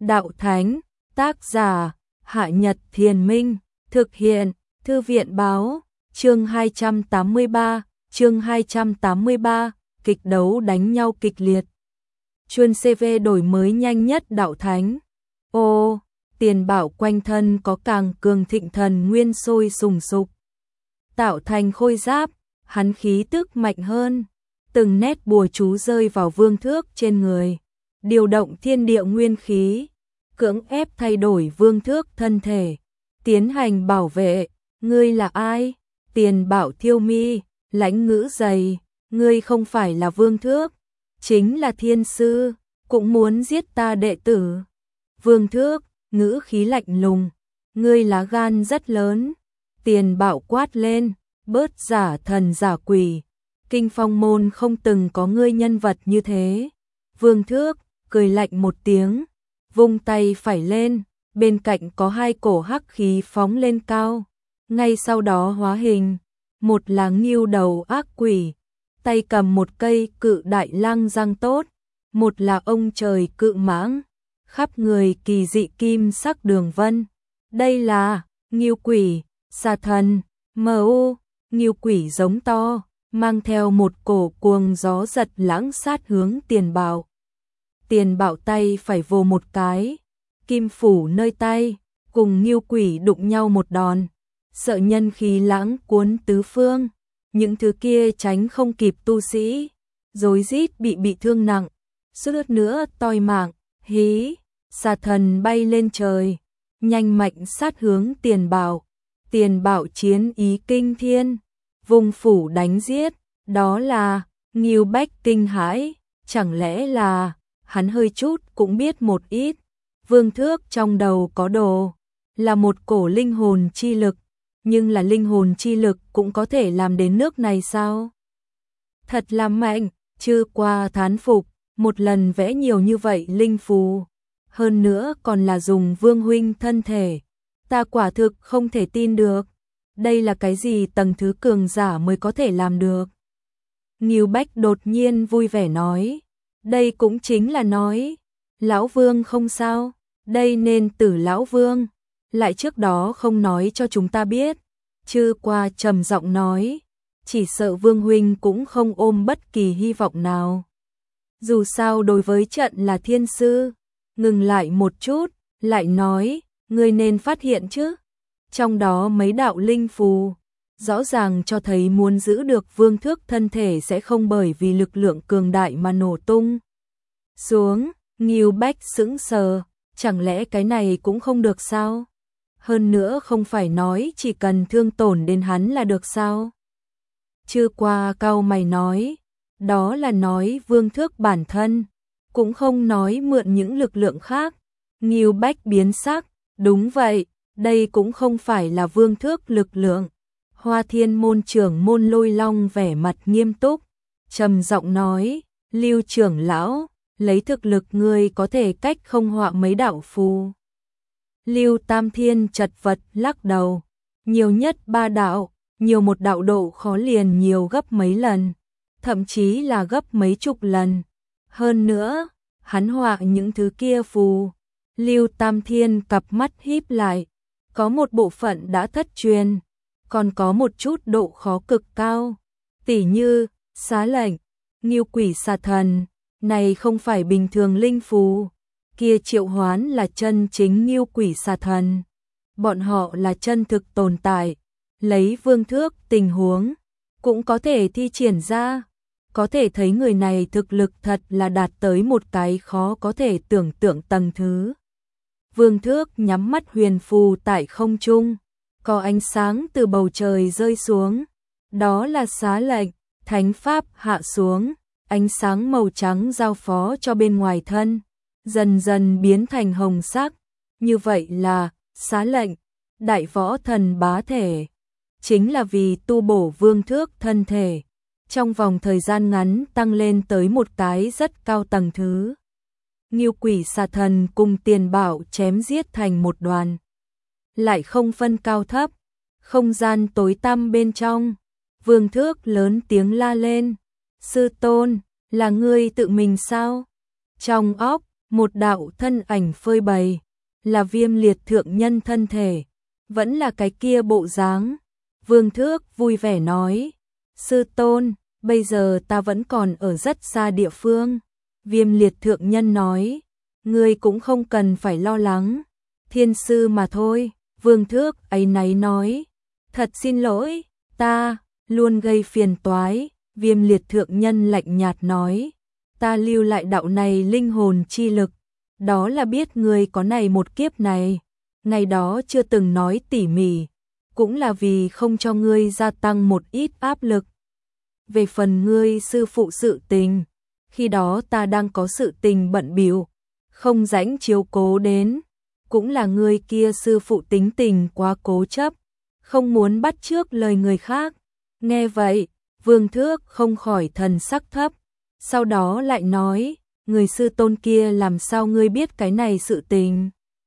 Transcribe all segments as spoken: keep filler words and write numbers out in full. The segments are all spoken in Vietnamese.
Đạo Thánh, tác giả, Hạ Nhật Thiền Minh, thực hiện, Thư viện Báo, chương hai trăm tám mươi ba, chương hai trăm tám mươi ba, kịch đấu đánh nhau kịch liệt. Chuyên xê vê đổi mới nhanh nhất Đạo Thánh. Ô, Tiền Bảo quanh thân có càng cường thịnh thần nguyên sôi sùng sục. Tạo thành khôi giáp, hắn khí tức mạnh hơn. Từng nét bùa chú rơi vào vương thước trên người. Điều động thiên địa nguyên khí. Cưỡng ép thay đổi vương thước thân thể. Tiến hành bảo vệ. Ngươi là ai? Tiền Bảo thiêu mi, lãnh ngữ dày. Ngươi không phải là vương thước. Chính là thiên sư. Cũng muốn giết ta đệ tử. Vương thước, ngữ khí lạnh lùng. Ngươi lá gan rất lớn. Tiền Bảo quát lên. Bớt giả thần giả quỷ. Kinh Phong môn không từng có ngươi nhân vật như thế. Vương thước, cười lạnh một tiếng. Vung tay phải lên. Bên cạnh có hai cổ hắc khí phóng lên cao. Ngay sau đó hóa hình. Một là ngưu đầu ác quỷ. Tay cầm một cây cự đại lăng răng tốt. Một là ông trời cự mãng. Khắp người kỳ dị kim sắc đường vân. Đây là ngưu quỷ, xà thần, mờ u. Ngưu quỷ giống to, mang theo một cổ cuồng gió giật lãng sát hướng Tiền Bảo. Tiền Bảo tay phải vồ một cái, kim phủ nơi tay, cùng ngưu quỷ đụng nhau một đòn. Sợ nhân khí lãng cuốn tứ phương, những thứ kia tránh không kịp tu sĩ, rối rít bị bị thương nặng, suýt nữa toi mạng. Hí, xà thần bay lên trời, nhanh mạnh sát hướng Tiền Bảo. Tiền Bảo chiến ý kinh thiên, vùng phủ đánh giết, đó là Ngưu Bách kinh hãi, chẳng lẽ là hắn hơi chút cũng biết một ít. Vương thước trong đầu có đồ, là một cổ linh hồn chi lực, nhưng là linh hồn chi lực cũng có thể làm đến nước này sao? Thật là mạnh, chưa qua thán phục, một lần vẽ nhiều như vậy linh phù, hơn nữa còn là dùng Vương huynh thân thể. Ta quả thực không thể tin được. Đây là cái gì tầng thứ cường giả mới có thể làm được? Ngưu Bách đột nhiên vui vẻ nói. Đây cũng chính là nói. Lão Vương không sao. Đây nên tử Lão Vương. Lại trước đó không nói cho chúng ta biết. Chư qua trầm giọng nói. Chỉ sợ Vương huynh cũng không ôm bất kỳ hy vọng nào. Dù sao đối với trận là thiên sư. Ngừng lại một chút. Lại nói. Ngươi nên phát hiện chứ. Trong đó mấy đạo linh phù, rõ ràng cho thấy muốn giữ được vương thước thân thể sẽ không bởi vì lực lượng cường đại mà nổ tung. Xuống, Ngưu Bách sững sờ, chẳng lẽ cái này cũng không được sao? Hơn nữa không phải nói chỉ cần thương tổn đến hắn là được sao? Chưa qua cau mày nói, đó là nói vương thước bản thân, cũng không nói mượn những lực lượng khác. Ngưu Bách biến sắc. Đúng vậy, đây cũng không phải là vương thước lực lượng. Hoa Thiên môn trưởng môn Lôi Long vẻ mặt nghiêm túc, trầm giọng nói, Lưu trưởng lão, lấy thực lực ngươi có thể cách không họa mấy đạo phù. Lưu Tam Thiên chật vật lắc đầu, nhiều nhất ba đạo, nhiều một đạo độ khó liền nhiều gấp mấy lần, thậm chí là gấp mấy chục lần. Hơn nữa, hắn họa những thứ kia phù. Lưu Tam Thiên cặp mắt híp lại, có một bộ phận đã thất truyền, còn có một chút độ khó cực cao, tỉ như xá lệnh, ngưu quỷ xà thần, này không phải bình thường linh phù, kia triệu hoán là chân chính ngưu quỷ xà thần, bọn họ là chân thực tồn tại, lấy vương thước tình huống, cũng có thể thi triển ra, có thể thấy người này thực lực thật là đạt tới một cái khó có thể tưởng tượng tầng thứ. Vương thước nhắm mắt huyền phù tại không trung, có ánh sáng từ bầu trời rơi xuống, đó là xá lệnh, thánh pháp hạ xuống, ánh sáng màu trắng giao phó cho bên ngoài thân, dần dần biến thành hồng sắc, như vậy là xá lệnh, đại võ thần bá thể, chính là vì tu bổ vương thước thân thể, trong vòng thời gian ngắn tăng lên tới một cái rất cao tầng thứ. Ngưu quỷ xà thần cùng Tiền Bảo chém giết thành một đoàn. Lại không phân cao thấp, không gian tối tăm bên trong. Vương thước lớn tiếng la lên. Sư tôn, là ngươi tự mình sao? Trong óc, một đạo thân ảnh phơi bày, là Viêm Liệt thượng nhân thân thể, vẫn là cái kia bộ dáng. Vương Thước vui vẻ nói, sư tôn, bây giờ ta vẫn còn ở rất xa địa phương. Viêm Liệt thượng nhân nói, ngươi cũng không cần phải lo lắng, thiên sư mà thôi. Vương Thước áy náy nói, thật xin lỗi, ta luôn gây phiền toái. Viêm Liệt thượng nhân lạnh nhạt nói, ta lưu lại đạo này linh hồn chi lực, đó là biết ngươi có này một kiếp này, ngày đó chưa từng nói tỉ mỉ, cũng là vì không cho ngươi gia tăng một ít áp lực. Về phần ngươi sư phụ sự tình, khi đó ta đang có sự tình bận bịu, không rảnh chiếu cố đến, cũng là ngươi kia sư phụ tính tình quá cố chấp, không muốn bắt chước lời người khác. Nghe vậy, Vương Thước không khỏi thần sắc thấp, sau đó lại nói, người sư tôn kia làm sao ngươi biết cái này sự tình?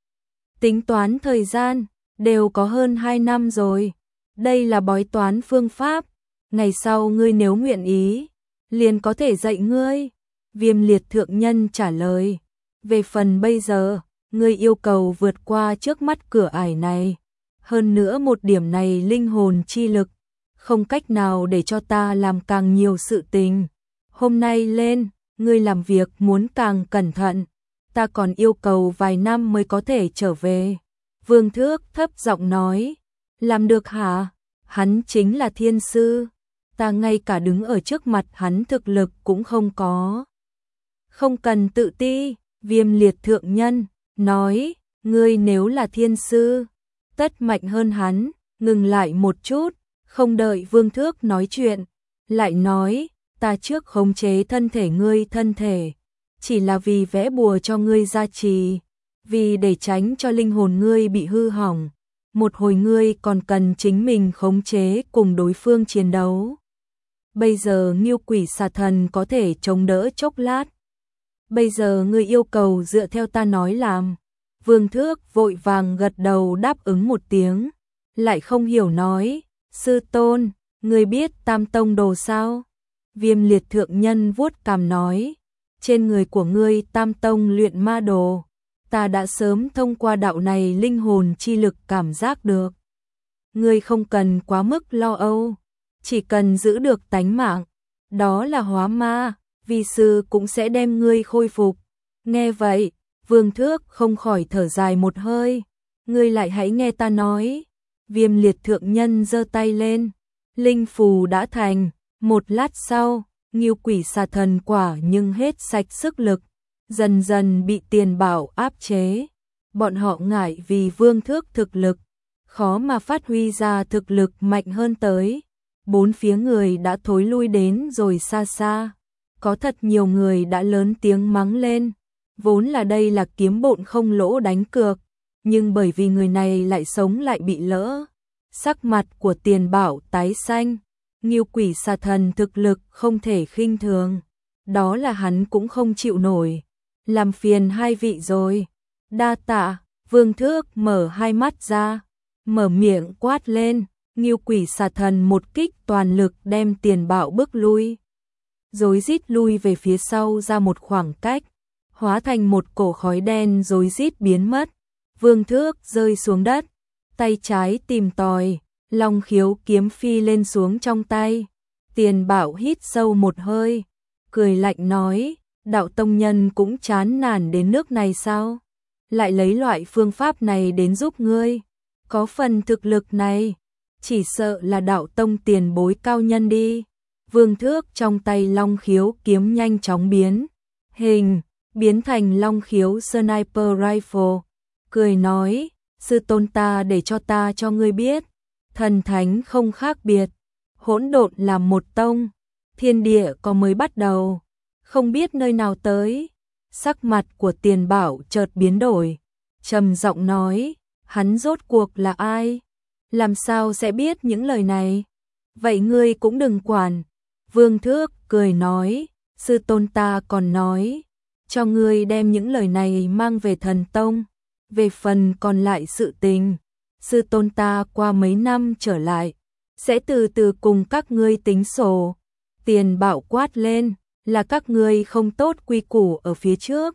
Tính toán thời gian, đều có hơn hai năm rồi, đây là bói toán phương pháp, ngày sau ngươi nếu nguyện ý, liền có thể dạy ngươi. Viêm Liệt thượng nhân trả lời, về phần bây giờ, ngươi yêu cầu vượt qua trước mắt cửa ải này, hơn nữa một điểm này linh hồn chi lực, không cách nào để cho ta làm càng nhiều sự tình. Hôm nay lên, ngươi làm việc muốn càng cẩn thận, ta còn yêu cầu vài năm mới có thể trở về. Vương Thước thấp giọng nói, làm được hả? Hắn chính là thiên sư, ta ngay cả đứng ở trước mặt hắn thực lực cũng không có. Không cần tự ti. Viêm Liệt thượng nhân nói, ngươi nếu là thiên sư, tất mạnh hơn hắn. Ngừng lại một chút, không đợi Vương Thước nói chuyện, lại nói, ta trước khống chế thân thể ngươi thân thể, chỉ là vì vẽ bùa cho ngươi gia trì, vì để tránh cho linh hồn ngươi bị hư hỏng, một hồi ngươi còn cần chính mình khống chế cùng đối phương chiến đấu. Bây giờ Ngưu Quỷ Xà Thần có thể chống đỡ chốc lát, bây giờ ngươi yêu cầu dựa theo ta nói làm. Vương Thước vội vàng gật đầu đáp ứng một tiếng, lại không hiểu nói, sư tôn, ngươi biết Tam Tông Đồ sao? Viêm Liệt thượng nhân vuốt cằm nói, trên người của ngươi Tam Tông luyện ma đồ, ta đã sớm thông qua đạo này linh hồn chi lực cảm giác được. Ngươi không cần quá mức lo âu, chỉ cần giữ được tánh mạng, đó là hóa ma, vi sư cũng sẽ đem ngươi khôi phục. Nghe vậy, Vương Thước không khỏi thở dài một hơi, ngươi lại hãy nghe ta nói. Viêm Liệt thượng nhân giơ tay lên, linh phù đã thành, một lát sau, Ngưu Quỷ Xà Thần quả nhưng hết sạch sức lực, dần dần bị Tiền Bảo áp chế. Bọn họ ngại vì Vương Thước thực lực, khó mà phát huy ra thực lực mạnh hơn tới. Bốn phía người đã thối lui đến rồi xa xa, có thật nhiều người đã lớn tiếng mắng lên, vốn là đây là kiếm bộn không lỗ đánh cược, nhưng bởi vì người này lại sống lại bị lỡ. Sắc mặt của Tiền Bảo tái xanh, Ngưu Quỷ Xà Thần thực lực không thể khinh thường, đó là hắn cũng không chịu nổi, làm phiền hai vị rồi. Đa tạ. Vương Thước mở hai mắt ra, mở miệng quát lên, Ngưu Quỷ Xà Thần một kích toàn lực đem Tiền Bảo bước lui, rối rít lui về phía sau ra một khoảng cách, hóa thành một cổ khói đen rối rít biến mất. Vương Thước rơi xuống đất, tay trái tìm tòi, Long Khiếu kiếm phi lên xuống trong tay. Tiền Bảo hít sâu một hơi, cười lạnh nói, đạo tông nhân cũng chán nản đến nước này sao? Lại lấy loại phương pháp này đến giúp ngươi, có phần thực lực này, chỉ sợ là đạo tông tiền bối cao nhân đi. Vương Thước trong tay Long Khiếu kiếm nhanh chóng biến hình, biến thành Long Khiếu Sniper Rifle, cười nói, sư tôn ta để cho ta cho ngươi biết, thần thánh không khác biệt, hỗn độn là một tông, thiên địa có mới bắt đầu, không biết nơi nào tới. Sắc mặt của Tiền Bảo chợt biến đổi, trầm giọng nói, hắn rốt cuộc là ai? Làm sao sẽ biết những lời này? Vậy ngươi cũng đừng quản. Vương Thước cười nói, sư tôn ta còn nói, cho ngươi đem những lời này mang về thần tông, về phần còn lại sự tình, sư tôn ta qua mấy năm trở lại, sẽ từ từ cùng các ngươi tính sổ. Tiền Bảo quát lên, là các ngươi không tốt quy củ ở phía trước,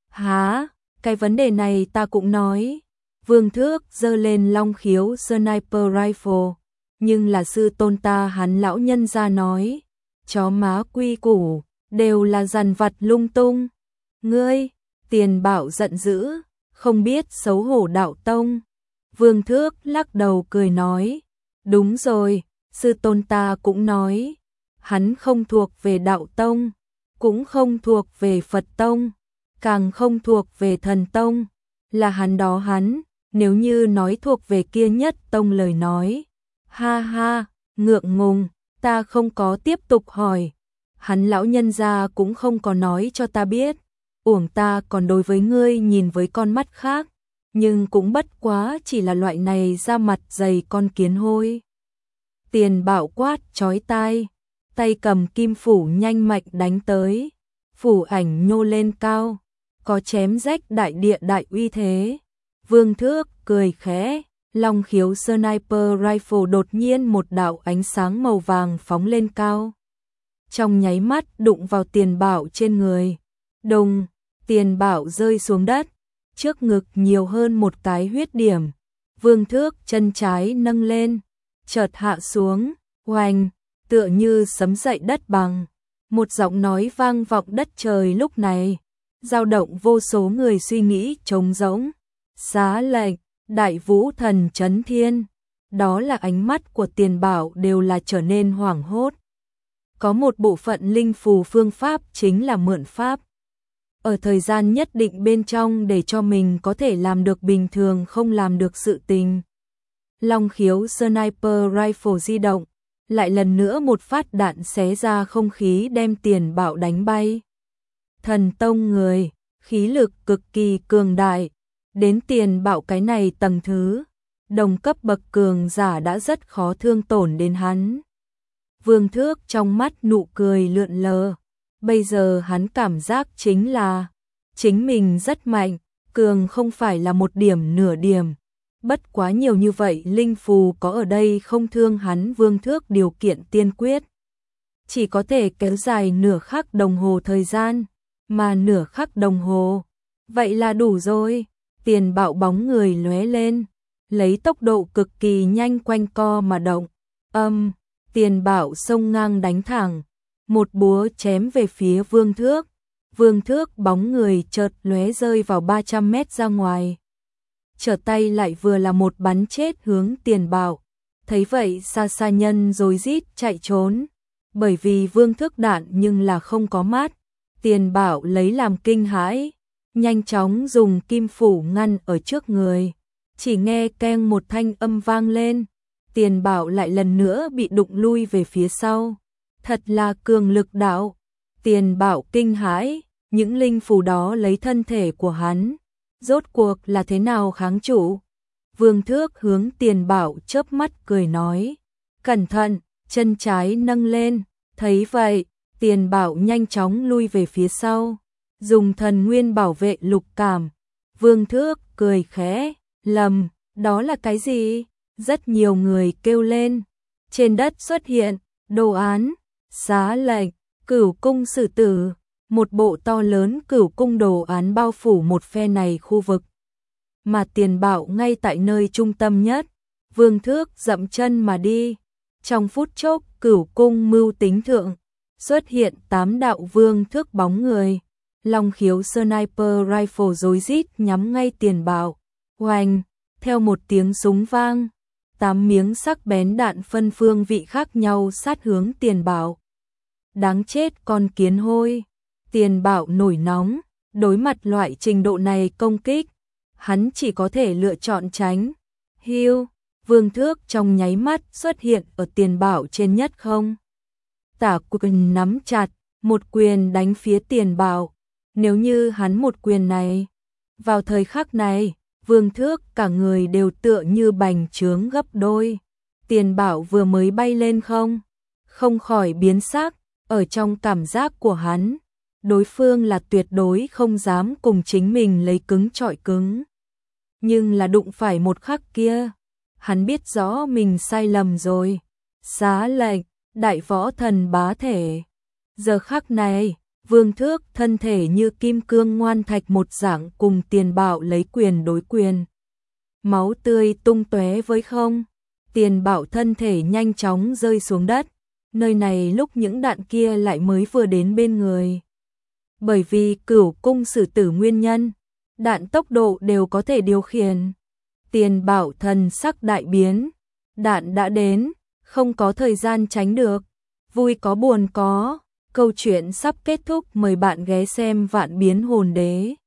Hả, cái vấn đề này ta cũng nói. Vương Thước giơ lên long khiếu sniper rifle, nhưng là sư tôn ta hắn lão nhân ra nói, chó má quy củ, đều là dằn vặt lung tung. Ngươi, Tiền Bảo giận dữ, không biết xấu hổ đạo tông. Vương Thước lắc đầu cười nói, đúng rồi, sư tôn ta cũng nói, hắn không thuộc về đạo tông, cũng không thuộc về Phật tông, càng không thuộc về thần tông, là hắn đó hắn, nếu như nói thuộc về kia nhất tông lời nói. Ha ha, ngượng ngùng, ta không có tiếp tục hỏi, hắn lão nhân gia cũng không có nói cho ta biết, uổng ta còn đối với ngươi nhìn với con mắt khác, nhưng cũng bất quá chỉ là loại này da mặt dày con kiến hôi. Tiền Bảo quát chói tai, tay cầm kim phủ nhanh mạnh đánh tới, phủ ảnh nhô lên cao, có chém rách đại địa đại uy thế. Vương Thước cười khẽ, long khiếu sniper rifle đột nhiên một đạo ánh sáng màu vàng phóng lên cao. Trong nháy mắt đụng vào Tiền Bảo trên người. Đùng, Tiền Bảo rơi xuống đất, trước ngực nhiều hơn một cái huyết điểm. Vương Thước chân trái nâng lên, chợt hạ xuống, oanh, tựa như sấm dậy đất bằng. Một giọng nói vang vọng đất trời lúc này, dao động vô số người suy nghĩ trống rỗng. Xá lệnh, đại vũ thần chấn thiên. Đó là ánh mắt của Tiền Bảo đều là trở nên hoảng hốt. Có một bộ phận linh phù phương pháp chính là mượn pháp. Ở thời gian nhất định bên trong để cho mình có thể làm được bình thường không làm được sự tình. Long khiếu sniper rifle di động, lại lần nữa một phát đạn xé ra không khí đem Tiền Bảo đánh bay. Thần tông người, khí lực cực kỳ cường đại. Đến Tiền Bảo cái này tầng thứ, đồng cấp bậc cường giả đã rất khó thương tổn đến hắn. Vương Thước trong mắt nụ cười lượn lờ, bây giờ hắn cảm giác chính là, chính mình rất mạnh, cường không phải là một điểm nửa điểm. Bất quá nhiều như vậy linh phù có ở đây không thương hắn. Vương Thước điều kiện tiên quyết, chỉ có thể kéo dài nửa khắc đồng hồ thời gian, mà nửa khắc đồng hồ, vậy là đủ rồi. Tiền Bảo bóng người lóe lên, lấy tốc độ cực kỳ nhanh quanh co mà động. Âm, Tiền Bảo xông ngang đánh thẳng, một búa chém về phía Vương Thước. Vương Thước bóng người chợt lóe rơi vào ba trăm mét ra ngoài. Trở tay lại vừa là một bắn chết hướng Tiền Bảo. Thấy vậy xa xa nhân rồi rít chạy trốn, bởi vì Vương Thước đạn nhưng là không có mát. Tiền Bảo lấy làm kinh hãi, nhanh chóng dùng kim phủ ngăn ở trước người, chỉ nghe keng một thanh âm vang lên, Tiền Bảo lại lần nữa bị đụng lui về phía sau. Thật là cường lực đạo. Tiền Bảo kinh hãi, những linh phù đó lấy thân thể của hắn, rốt cuộc là thế nào kháng trụ? Vương Thước hướng Tiền Bảo chớp mắt cười nói, cẩn thận, chân trái nâng lên. Thấy vậy, Tiền Bảo nhanh chóng lui về phía sau, dùng thần nguyên bảo vệ lục cảm. Vương Thước cười khẽ, lầm, đó là cái gì? Rất nhiều người kêu lên. Trên đất xuất hiện đồ án, xá lệnh, cửu cung xử tử, một bộ to lớn cửu cung đồ án bao phủ một phe này khu vực. Mà Tiền Bảo ngay tại nơi trung tâm nhất. Vương Thước dậm chân mà đi. Trong phút chốc, cửu cung mưu tính thượng, xuất hiện tám đạo Vương Thước bóng người. Long khiếu sniper rifle rối rít nhắm ngay Tiền Bảo. Oanh, theo một tiếng súng vang, tám miếng sắc bén đạn phân phương vị khác nhau sát hướng Tiền Bảo. Đáng chết con kiến hôi. Tiền Bảo nổi nóng, đối mặt loại trình độ này công kích, hắn chỉ có thể lựa chọn tránh. Hiu, Vương Thước trong nháy mắt xuất hiện ở Tiền Bảo trên nhất không. Tả quyền nắm chặt, một quyền đánh phía Tiền Bảo. Nếu như hắn một quyền này, vào thời khắc này, Vương Thước cả người đều tựa như bành trướng gấp đôi. Tiền Bảo vừa mới bay lên không, không khỏi biến sắc, ở trong cảm giác của hắn, đối phương là tuyệt đối không dám cùng chính mình lấy cứng chọi cứng. Nhưng là đụng phải một khắc kia, hắn biết rõ mình sai lầm rồi. Xá lệnh, đại võ thần bá thể. Giờ khắc này, Vương Thước thân thể như kim cương ngoan thạch một dạng cùng Tiền Bảo lấy quyền đối quyền. Máu tươi tung tóe với không. Tiền Bảo thân thể nhanh chóng rơi xuống đất. Nơi này lúc những đạn kia lại mới vừa đến bên người. Bởi vì Cửu cung sử tử nguyên nhân, đạn tốc độ đều có thể điều khiển. Tiền Bảo thần sắc đại biến, đạn đã đến, không có thời gian tránh được. Vui có buồn có, câu chuyện sắp kết thúc, mời bạn ghé xem Vạn Biến Hồn Đế.